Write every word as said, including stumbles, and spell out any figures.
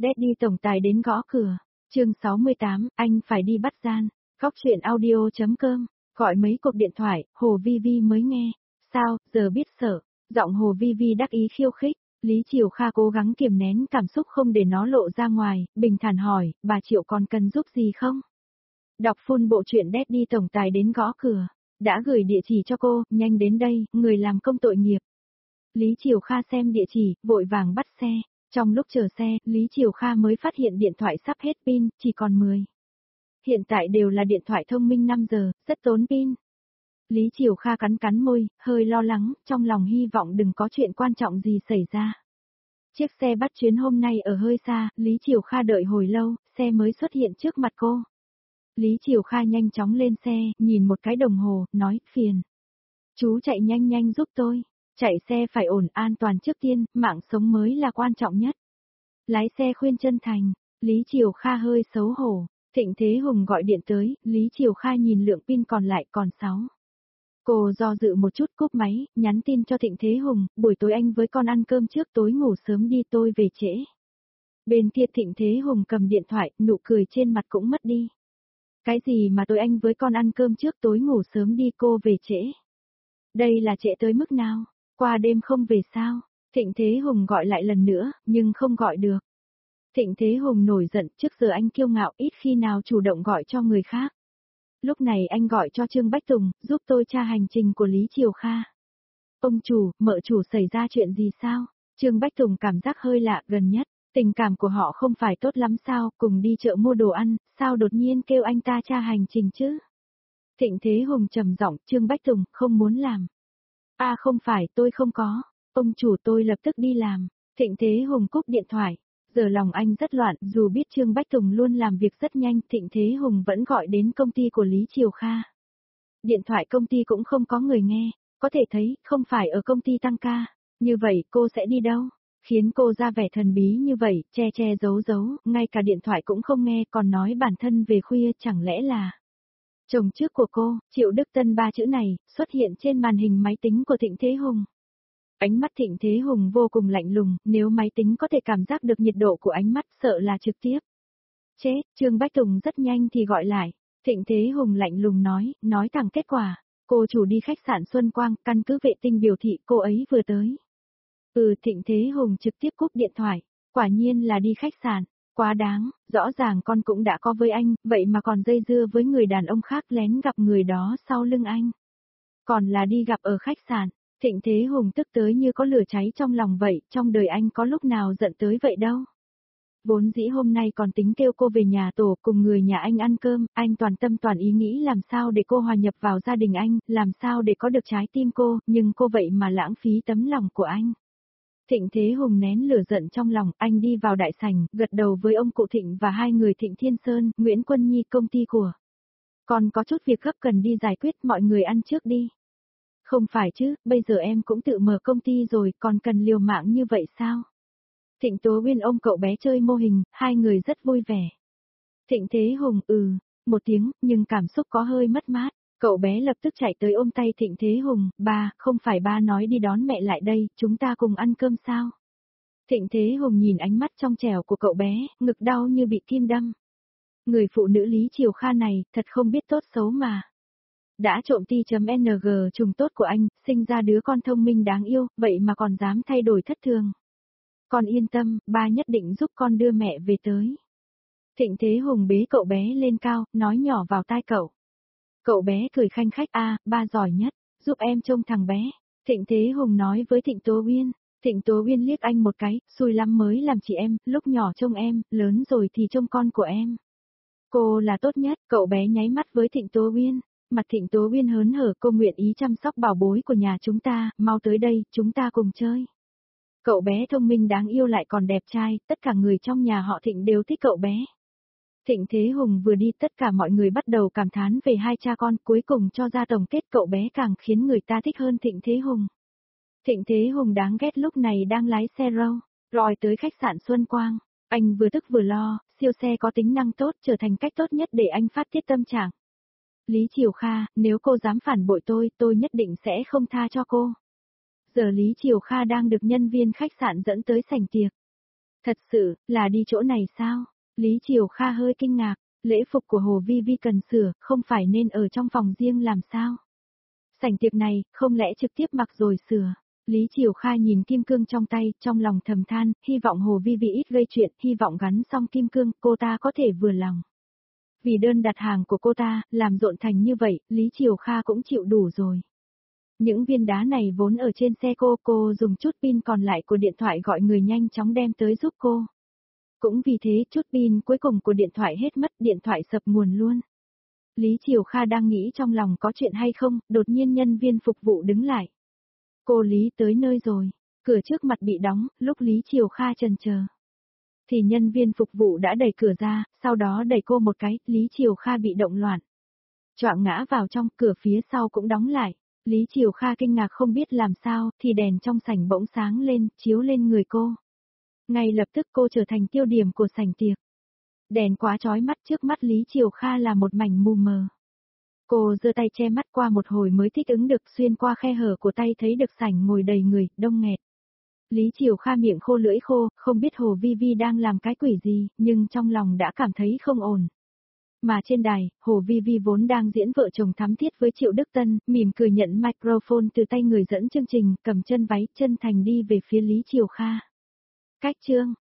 Daddy tổng tài đến gõ cửa. Chương sáu mươi tám, anh phải đi bắt gian. Góc truyện audio chấm com. Gọi mấy cuộc điện thoại, Hồ Vi Vi mới nghe. Sao, giờ biết sợ. Giọng Hồ Vi Vi đắc ý khiêu khích. Lý Triều Kha cố gắng kiềm nén cảm xúc không để nó lộ ra ngoài, bình thản hỏi, bà Triệu còn cần giúp gì không? Đọc full bộ truyện Daddy tổng tài đến gõ cửa. Đã gửi địa chỉ cho cô, nhanh đến đây, người làm công tội nghiệp. Lý Triều Kha xem địa chỉ, vội vàng bắt xe. Trong lúc chờ xe, Lý Triều Kha mới phát hiện điện thoại sắp hết pin, chỉ còn mười. Hiện tại đều là điện thoại thông minh năm giờ, rất tốn pin. Lý Triều Kha cắn cắn môi, hơi lo lắng, trong lòng hy vọng đừng có chuyện quan trọng gì xảy ra. Chiếc xe bắt chuyến hôm nay ở hơi xa, Lý Triều Kha đợi hồi lâu, xe mới xuất hiện trước mặt cô. Lý Triều Kha nhanh chóng lên xe, nhìn một cái đồng hồ, nói, phiền. Chú chạy nhanh nhanh giúp tôi. Chạy xe phải ổn an toàn trước tiên, mạng sống mới là quan trọng nhất. Lái xe khuyên chân thành, Lý Triều Kha hơi xấu hổ. Thịnh Thế Hùng gọi điện tới, Lý Triều Kha nhìn lượng pin còn lại còn sáu. Cô do dự một chút cúp máy, nhắn tin cho Thịnh Thế Hùng, buổi tối anh với con ăn cơm trước tối ngủ sớm đi tôi về trễ. Bên kia Thịnh Thế Hùng cầm điện thoại, nụ cười trên mặt cũng mất đi. Cái gì mà tối anh với con ăn cơm trước tối ngủ sớm đi cô về trễ? Đây là trễ tới mức nào? Qua đêm không về sao? Thịnh Thế Hùng gọi lại lần nữa, nhưng không gọi được. Thịnh Thế Hùng nổi giận, trước giờ anh kiêu ngạo ít khi nào chủ động gọi cho người khác. Lúc này anh gọi cho Trương Bách Tùng, giúp tôi tra hành trình của Lý Triều Kha. Ông chủ, mợ chủ xảy ra chuyện gì sao? Trương Bách Tùng cảm giác hơi lạ, gần nhất, tình cảm của họ không phải tốt lắm sao, cùng đi chợ mua đồ ăn, sao đột nhiên kêu anh ta tra hành trình chứ? Thịnh Thế Hùng trầm giọng, Trương Bách Tùng, không muốn làm. À không phải, tôi không có. Ông chủ tôi lập tức đi làm. Thịnh Thế Hùng cúp điện thoại. Giờ lòng anh rất loạn, dù biết Trương Bách Tùng luôn làm việc rất nhanh, Thịnh Thế Hùng vẫn gọi đến công ty của Lý Triều Kha. Điện thoại công ty cũng không có người nghe, có thể thấy, không phải ở công ty tăng ca. Như vậy cô sẽ đi đâu? Khiến cô ra vẻ thần bí như vậy, che che giấu giấu, ngay cả điện thoại cũng không nghe, còn nói bản thân về khuya, chẳng lẽ là... Chồng trước của cô, Triệu Đức Tân, ba chữ này, xuất hiện trên màn hình máy tính của Thịnh Thế Hùng. Ánh mắt Thịnh Thế Hùng vô cùng lạnh lùng, nếu máy tính có thể cảm giác được nhiệt độ của ánh mắt sợ là trực tiếp. Chết, Trương Bách Tùng rất nhanh thì gọi lại. Thịnh Thế Hùng lạnh lùng nói, nói thẳng kết quả. Cô chủ đi khách sạn Xuân Quang, căn cứ vệ tinh biểu thị cô ấy vừa tới. Ừ, Thịnh Thế Hùng trực tiếp cúp điện thoại. Quả nhiên là đi khách sạn. Quá đáng, rõ ràng con cũng đã có với anh, vậy mà còn dây dưa với người đàn ông khác lén gặp người đó sau lưng anh. Còn là đi gặp ở khách sạn, Thịnh Thế Hùng tức tới như có lửa cháy trong lòng vậy, trong đời anh có lúc nào giận tới vậy đâu. Vốn dĩ hôm nay còn tính kêu cô về nhà tổ cùng người nhà anh ăn cơm, anh toàn tâm toàn ý nghĩ làm sao để cô hòa nhập vào gia đình anh, làm sao để có được trái tim cô, nhưng cô vậy mà lãng phí tấm lòng của anh. Thịnh Thế Hùng nén lửa giận trong lòng, anh đi vào đại sảnh, gật đầu với ông cụ Thịnh và hai người Thịnh Thiên Sơn, Nguyễn Quân Nhi công ty của. Còn có chút việc gấp cần đi giải quyết, mọi người ăn trước đi. Không phải chứ, bây giờ em cũng tự mở công ty rồi, còn cần liều mạng như vậy sao? Thịnh Tố Uyên ôm cậu bé chơi mô hình, hai người rất vui vẻ. Thịnh Thế Hùng, ừ, một tiếng, nhưng cảm xúc có hơi mất mát. Cậu bé lập tức chạy tới ôm tay Thịnh Thế Hùng, ba, không phải ba nói đi đón mẹ lại đây, chúng ta cùng ăn cơm sao? Thịnh Thế Hùng nhìn ánh mắt trong trẻo của cậu bé, ngực đau như bị kim đâm. Người phụ nữ Lý Triều Kha này, thật không biết tốt xấu mà. Đã trộm ti.ng trùng tốt của anh, sinh ra đứa con thông minh đáng yêu, vậy mà còn dám thay đổi thất thường. Con yên tâm, ba nhất định giúp con đưa mẹ về tới. Thịnh Thế Hùng bế cậu bé lên cao, nói nhỏ vào tai cậu. Cậu bé cười khanh khách, a, ba giỏi nhất, giúp em trông thằng bé. Thịnh Thế Hùng nói với Thịnh Tố Uyên. Thịnh Tố Uyên liếc anh một cái, xui lắm mới làm chị em, lúc nhỏ trông em, lớn rồi thì trông con của em. Cô là tốt nhất, cậu bé nháy mắt với Thịnh Tố Uyên. Mặt Thịnh Tố Uyên hớn hở, cô nguyện ý chăm sóc bảo bối của nhà chúng ta, mau tới đây, chúng ta cùng chơi. Cậu bé thông minh đáng yêu lại còn đẹp trai, tất cả người trong nhà họ Thịnh đều thích cậu bé. Thịnh Thế Hùng vừa đi tất cả mọi người bắt đầu cảm thán về hai cha con, cuối cùng cho ra tổng kết cậu bé càng khiến người ta thích hơn Thịnh Thế Hùng. Thịnh Thế Hùng đáng ghét lúc này đang lái xe râu, rồi tới khách sạn Xuân Quang. Anh vừa tức vừa lo, siêu xe có tính năng tốt trở thành cách tốt nhất để anh phát tiết tâm trạng. Lý Triều Kha, nếu cô dám phản bội tôi, tôi nhất định sẽ không tha cho cô. Giờ Lý Triều Kha đang được nhân viên khách sạn dẫn tới sảnh tiệc. Thật sự, là đi chỗ này sao? Lý Triều Kha hơi kinh ngạc, lễ phục của Hồ Vi Vi cần sửa, không phải nên ở trong phòng riêng làm sao? Sảnh tiệc này, không lẽ trực tiếp mặc rồi sửa? Lý Triều Kha nhìn kim cương trong tay, trong lòng thầm than, hy vọng Hồ Vi Vi ít gây chuyện, hy vọng gắn xong kim cương, cô ta có thể vừa lòng. Vì đơn đặt hàng của cô ta, làm rộn thành như vậy, Lý Triều Kha cũng chịu đủ rồi. Những viên đá này vốn ở trên xe cô, cô dùng chút pin còn lại của điện thoại gọi người nhanh chóng đem tới giúp cô. Cũng vì thế, chút pin cuối cùng của điện thoại hết mất, điện thoại sập nguồn luôn. Lý Triều Kha đang nghĩ trong lòng có chuyện hay không, đột nhiên nhân viên phục vụ đứng lại. Cô Lý tới nơi rồi, cửa trước mặt bị đóng, lúc Lý Triều Kha chần chờ. Thì nhân viên phục vụ đã đẩy cửa ra, sau đó đẩy cô một cái, Lý Triều Kha bị động loạn. Choạng ngã vào trong, cửa phía sau cũng đóng lại. Lý Triều Kha kinh ngạc không biết làm sao, thì đèn trong sảnh bỗng sáng lên, chiếu lên người cô. Ngay lập tức cô trở thành tiêu điểm của sảnh tiệc. Đèn quá chói mắt, trước mắt Lý Triều Kha là một mảnh mù mờ. Cô giơ tay che mắt, qua một hồi mới thích ứng được, xuyên qua khe hở của tay thấy được sảnh ngồi đầy người, đông nghẹt. Lý Triều Kha miệng khô lưỡi khô, không biết Hồ Vi Vi đang làm cái quỷ gì, nhưng trong lòng đã cảm thấy không ổn. Mà trên đài, Hồ Vi Vi vốn đang diễn vợ chồng thắm thiết với Triệu Đức Tân, mỉm cười nhận microphone từ tay người dẫn chương trình, cầm chân váy, chân thành đi về phía Lý Triều Kha. Cách chương